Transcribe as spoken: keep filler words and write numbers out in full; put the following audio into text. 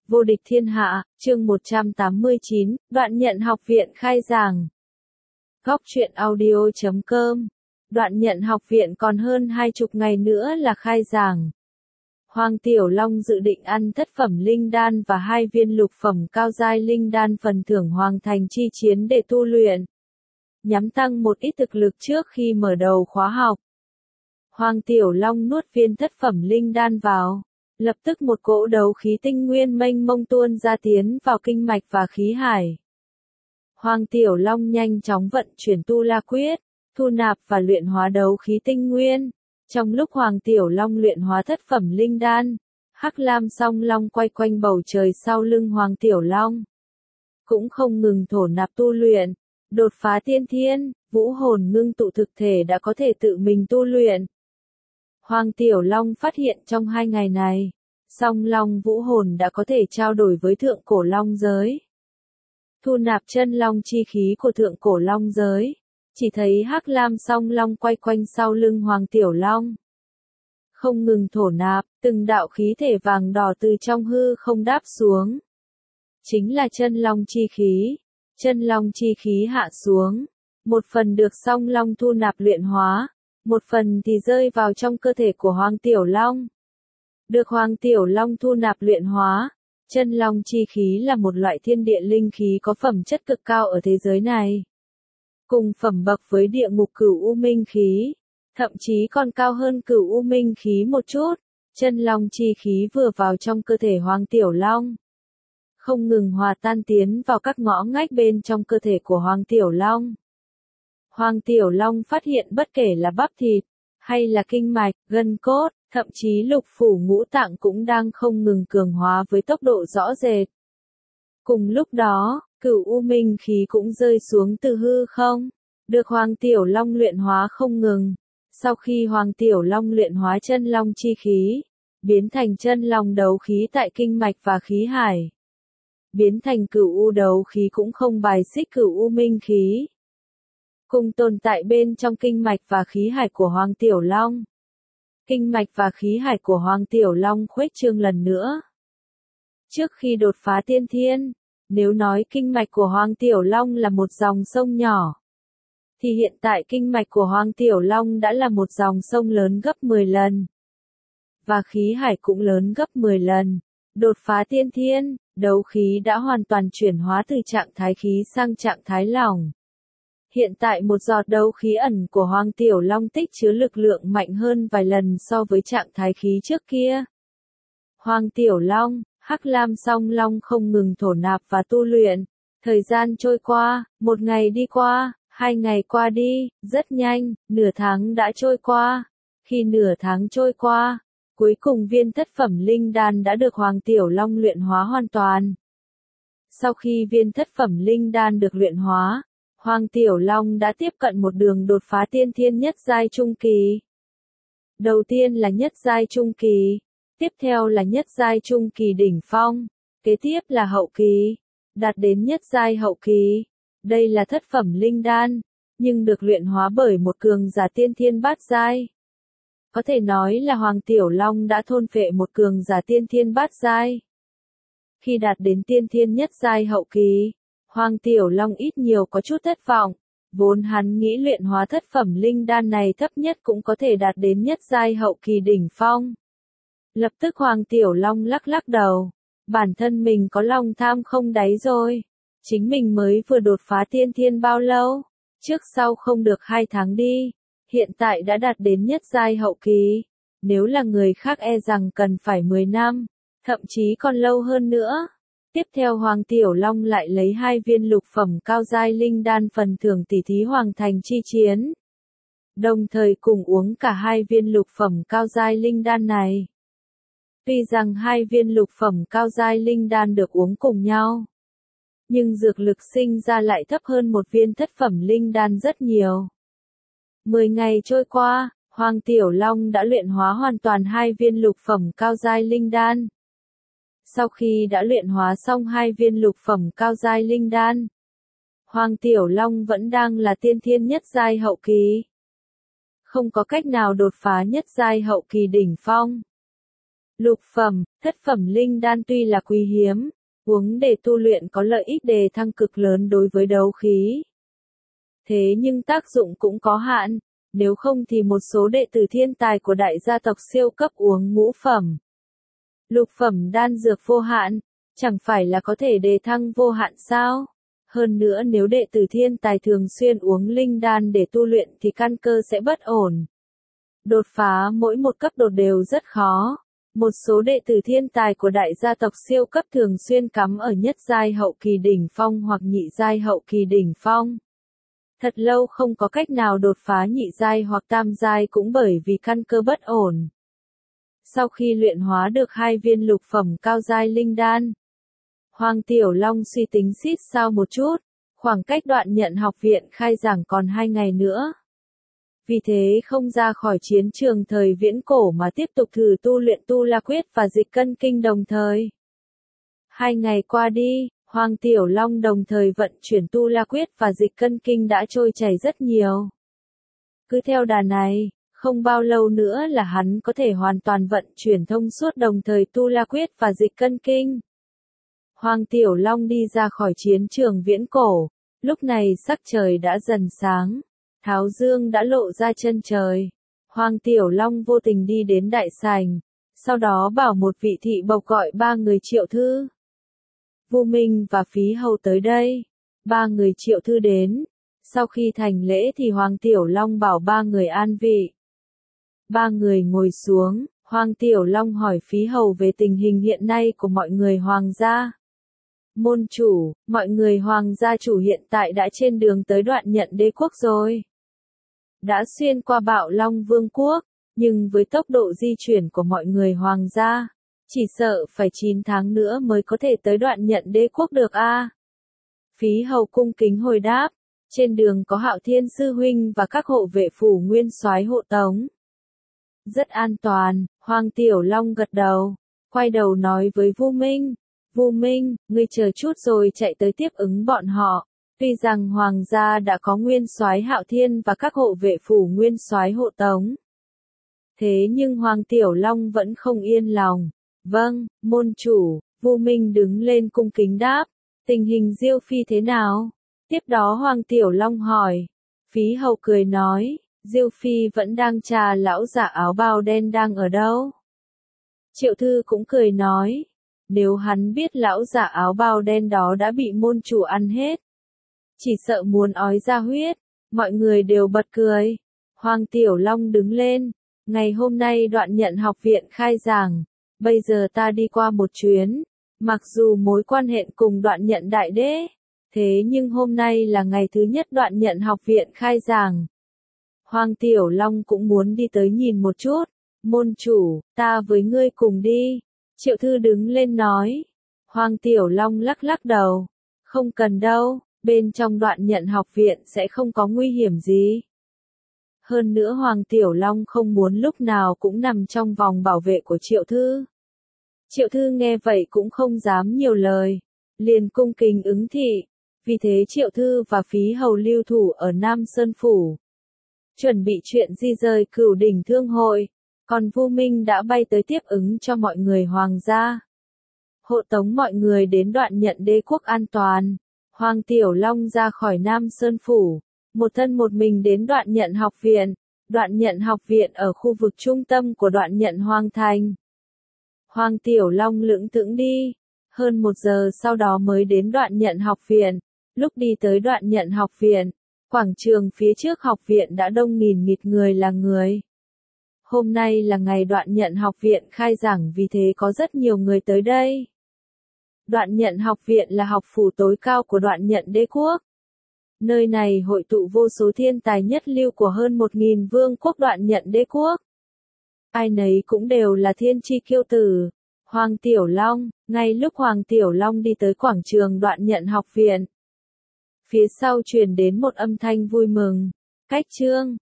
Vô địch thiên hạ, chương một trăm tám mươi chín, Đoạn Nhận học viện khai giảng. Góc truyện audio chấm com. Đoạn Nhận học viện còn hơn hai chục ngày nữa là khai giảng. Hoàng Tiểu Long dự định ăn thất phẩm linh đan và hai viên lục phẩm cao giai linh đan phần thưởng Hoàng Thành chi chiến để tu luyện, nhằm tăng một ít thực lực trước khi mở đầu khóa học. Hoàng Tiểu Long nuốt viên thất phẩm linh đan vào, lập tức một cỗ đấu khí tinh nguyên mênh mông tuôn ra tiến vào kinh mạch và khí hải. Hoàng Tiểu Long nhanh chóng vận chuyển tu la quyết, thu nạp và luyện hóa đấu khí tinh nguyên. Trong lúc Hoàng Tiểu Long luyện hóa thất phẩm linh đan, Hắc Lam Song Long quay quanh bầu trời sau lưng Hoàng Tiểu Long, cũng không ngừng thổ nạp tu luyện, đột phá tiên thiên, vũ hồn ngưng tụ thực thể đã có thể tự mình tu luyện. Hoàng Tiểu Long phát hiện trong hai ngày này, Song Long vũ hồn đã có thể trao đổi với thượng cổ long giới, thu nạp chân long chi khí của thượng cổ long giới. Chỉ thấy Hắc Lam Song Long quay quanh sau lưng Hoàng Tiểu Long, không ngừng thổ nạp, từng đạo khí thể vàng đỏ từ trong hư không đáp xuống. Chính là chân long chi khí. Chân long chi khí hạ xuống, một phần được Song Long thu nạp luyện hóa, một phần thì rơi vào trong cơ thể của Hoàng Tiểu Long. Được Hoàng Tiểu Long thu nạp luyện hóa, chân long chi khí là một loại thiên địa linh khí có phẩm chất cực cao ở thế giới này, cùng phẩm bậc với địa ngục cửu u minh khí, thậm chí còn cao hơn cửu u minh khí một chút. Chân long chi khí vừa vào trong cơ thể Hoàng Tiểu Long, không ngừng hòa tan tiến vào các ngõ ngách bên trong cơ thể của Hoàng Tiểu Long. Hoàng Tiểu Long phát hiện bất kể là bắp thịt, hay là kinh mạch, gân cốt, thậm chí lục phủ ngũ tạng cũng đang không ngừng cường hóa với tốc độ rõ rệt. Cùng lúc đó, cửu u minh khí cũng rơi xuống từ hư không, được Hoàng Tiểu Long luyện hóa không ngừng. Sau khi Hoàng Tiểu Long luyện hóa chân long chi khí, biến thành chân long đấu khí tại kinh mạch và khí hải, biến thành cửu u đấu khí cũng không bài xích cửu u minh khí, cùng tồn tại bên trong kinh mạch và khí hải của Hoàng Tiểu Long. Kinh mạch và khí hải của Hoàng Tiểu Long khuếch trương lần nữa. Trước khi đột phá tiên thiên, nếu nói kinh mạch của Hoàng Tiểu Long là một dòng sông nhỏ, thì hiện tại kinh mạch của Hoàng Tiểu Long đã là một dòng sông lớn gấp mười lần. Và khí hải cũng lớn gấp mười lần. Đột phá tiên thiên, đấu khí đã hoàn toàn chuyển hóa từ trạng thái khí sang trạng thái lỏng. Hiện tại một giọt đấu khí ẩn của Hoàng Tiểu Long tích chứa lực lượng mạnh hơn vài lần so với trạng thái khí trước kia. Hoàng Tiểu Long, Hắc Lam Song Long không ngừng thổ nạp và tu luyện. Thời gian trôi qua, một ngày đi qua, hai ngày qua đi, rất nhanh, nửa tháng đã trôi qua. Khi nửa tháng trôi qua, cuối cùng viên thất phẩm linh đan đã được Hoàng Tiểu Long luyện hóa hoàn toàn. Sau khi viên thất phẩm linh đan được luyện hóa, Hoàng Tiểu Long đã tiếp cận một đường đột phá tiên thiên nhất giai trung kỳ. Đầu tiên là nhất giai trung kỳ, tiếp theo là nhất giai trung kỳ đỉnh phong, kế tiếp là hậu kỳ, đạt đến nhất giai hậu kỳ. Đây là thất phẩm linh đan, nhưng được luyện hóa bởi một cường giả tiên thiên bát giai. Có thể nói là Hoàng Tiểu Long đã thôn phệ một cường giả tiên thiên bát giai. Khi đạt đến tiên thiên nhất giai hậu kỳ, Hoàng Tiểu Long ít nhiều có chút thất vọng, vốn hắn nghĩ luyện hóa thất phẩm linh đan này thấp nhất cũng có thể đạt đến nhất giai hậu kỳ đỉnh phong. Lập tức Hoàng Tiểu Long lắc lắc đầu, bản thân mình có lòng tham không đáy rồi, chính mình mới vừa đột phá tiên thiên bao lâu, trước sau không được hai tháng đi, hiện tại đã đạt đến nhất giai hậu kỳ, nếu là người khác e rằng cần phải mười năm, thậm chí còn lâu hơn nữa. Tiếp theo Hoàng Tiểu Long lại lấy hai viên lục phẩm cao giai linh đan phần thưởng tỷ thí Hoàng Thành chi chiến. Đồng thời cùng uống cả hai viên lục phẩm cao giai linh đan này. Tuy rằng hai viên lục phẩm cao giai linh đan được uống cùng nhau, nhưng dược lực sinh ra lại thấp hơn một viên thất phẩm linh đan rất nhiều. Mười ngày trôi qua, Hoàng Tiểu Long đã luyện hóa hoàn toàn hai viên lục phẩm cao giai linh đan. Sau khi đã luyện hóa xong hai viên lục phẩm cao giai linh đan, Hoàng Tiểu Long vẫn đang là tiên thiên nhất giai hậu kỳ. Không có cách nào đột phá nhất giai hậu kỳ đỉnh phong. Lục phẩm, thất phẩm linh đan tuy là quý hiếm, uống để tu luyện có lợi ích đề thăng cực lớn đối với đấu khí. Thế nhưng tác dụng cũng có hạn, nếu không thì một số đệ tử thiên tài của đại gia tộc siêu cấp uống ngũ phẩm. Lục phẩm đan dược vô hạn, chẳng phải là có thể đề thăng vô hạn sao? Hơn nữa nếu đệ tử thiên tài thường xuyên uống linh đan để tu luyện thì căn cơ sẽ bất ổn. Đột phá mỗi một cấp độ đều rất khó. Một số đệ tử thiên tài của đại gia tộc siêu cấp thường xuyên cắm ở nhất giai hậu kỳ đỉnh phong hoặc nhị giai hậu kỳ đỉnh phong. Thật lâu không có cách nào đột phá nhị giai hoặc tam giai cũng bởi vì căn cơ bất ổn. Sau khi luyện hóa được hai viên lục phẩm cao giai linh đan, Hoàng Tiểu Long suy tính xít sao một chút, khoảng cách đoạn nhận học viện khai giảng còn hai ngày nữa. Vì thế không ra khỏi chiến trường thời viễn cổ mà tiếp tục thử tu luyện tu la quyết và dịch cân kinh đồng thời. Hai ngày qua đi, Hoàng Tiểu Long đồng thời vận chuyển tu la quyết và dịch cân kinh đã trôi chảy rất nhiều. Cứ theo đà này, không bao lâu nữa là hắn có thể hoàn toàn vận chuyển thông suốt đồng thời tu la quyết và dịch cân kinh. Hoàng Tiểu Long đi ra khỏi chiến trường viễn cổ, lúc này sắc trời đã dần sáng, tháo dương đã lộ ra chân trời. Hoàng Tiểu Long vô tình đi đến đại sảnh, sau đó bảo một vị thị bộc gọi ba người Triệu Thư, Vu Minh và Phí Hầu tới đây. Ba người Triệu Thư đến, sau khi thành lễ thì Hoàng Tiểu Long bảo ba người an vị. Ba người ngồi xuống, Hoàng Tiểu Long hỏi Phí Hầu về tình hình hiện nay của mọi người Hoàng gia. Môn chủ, mọi người Hoàng gia chủ hiện tại đã trên đường tới đoạn nhận đế quốc rồi. Đã xuyên qua Bạo Long Vương quốc, nhưng với tốc độ di chuyển của mọi người Hoàng gia, chỉ sợ phải chín tháng nữa mới có thể tới đoạn nhận đế quốc được a. À? Phí Hầu cung kính hồi đáp, trên đường có Hạo Thiên sư huynh và các hộ vệ phủ nguyên soái hộ tống. Rất an toàn, Hoàng Tiểu Long gật đầu, quay đầu nói với Vu Minh, Vu Minh, ngươi chờ chút rồi chạy tới tiếp ứng bọn họ. Tuy rằng Hoàng gia đã có nguyên soái Hạo Thiên và các hộ vệ phủ nguyên soái hộ tống. Thế nhưng Hoàng Tiểu Long vẫn không yên lòng. Vâng, môn chủ, Vu Minh đứng lên cung kính đáp, tình hình Diêu Phi thế nào? Tiếp đó Hoàng Tiểu Long hỏi. Phí Hầu cười nói, Diêu Phi vẫn đang tra lão giả áo bào đen đang ở đâu? Triệu Thư cũng cười nói, nếu hắn biết lão giả áo bào đen đó đã bị môn chủ ăn hết, chỉ sợ muốn ói ra huyết. Mọi người đều bật cười. Hoàng Tiểu Long đứng lên, ngày hôm nay đoạn nhận học viện khai giảng, bây giờ ta đi qua một chuyến, mặc dù mối quan hệ cùng đoạn nhận đại đế, thế nhưng hôm nay là ngày thứ nhất đoạn nhận học viện khai giảng. Hoàng Tiểu Long cũng muốn đi tới nhìn một chút. Môn chủ, ta với ngươi cùng đi. Triệu Thư đứng lên nói. Hoàng Tiểu Long lắc lắc đầu. Không cần đâu, bên trong đoạn nhận học viện sẽ không có nguy hiểm gì. Hơn nữa Hoàng Tiểu Long không muốn lúc nào cũng nằm trong vòng bảo vệ của Triệu Thư. Triệu Thư nghe vậy cũng không dám nhiều lời, liền cung kính ứng thị. Vì thế Triệu Thư và Phí Hầu lưu thủ ở Nam Sơn Phủ, chuẩn bị chuyện di rời Cửu Đỉnh Thương hội, còn Vu Minh đã bay tới tiếp ứng cho mọi người Hoàng gia. Hộ tống mọi người đến đoạn nhận đế quốc an toàn. Hoàng Tiểu Long ra khỏi Nam Sơn Phủ, một thân một mình đến đoạn nhận học viện. Đoạn nhận học viện ở khu vực trung tâm của đoạn nhận Hoàng Thành. Hoàng Tiểu Long lững thững đi, hơn một giờ sau đó mới đến đoạn nhận học viện. Lúc đi tới đoạn nhận học viện, quảng trường phía trước học viện đã đông nghìn nghịt người là người. Hôm nay là ngày đoạn nhận học viện khai giảng vì thế có rất nhiều người tới đây. Đoạn nhận học viện là học phủ tối cao của đoạn nhận đế quốc. Nơi này hội tụ vô số thiên tài nhất lưu của hơn một nghìn vương quốc đoạn nhận đế quốc. Ai nấy cũng đều là thiên chi kiêu tử. Hoàng Tiểu Long, ngay lúc Hoàng Tiểu Long đi tới quảng trường đoạn nhận học viện, phía sau truyền đến một âm thanh vui mừng. Cách chương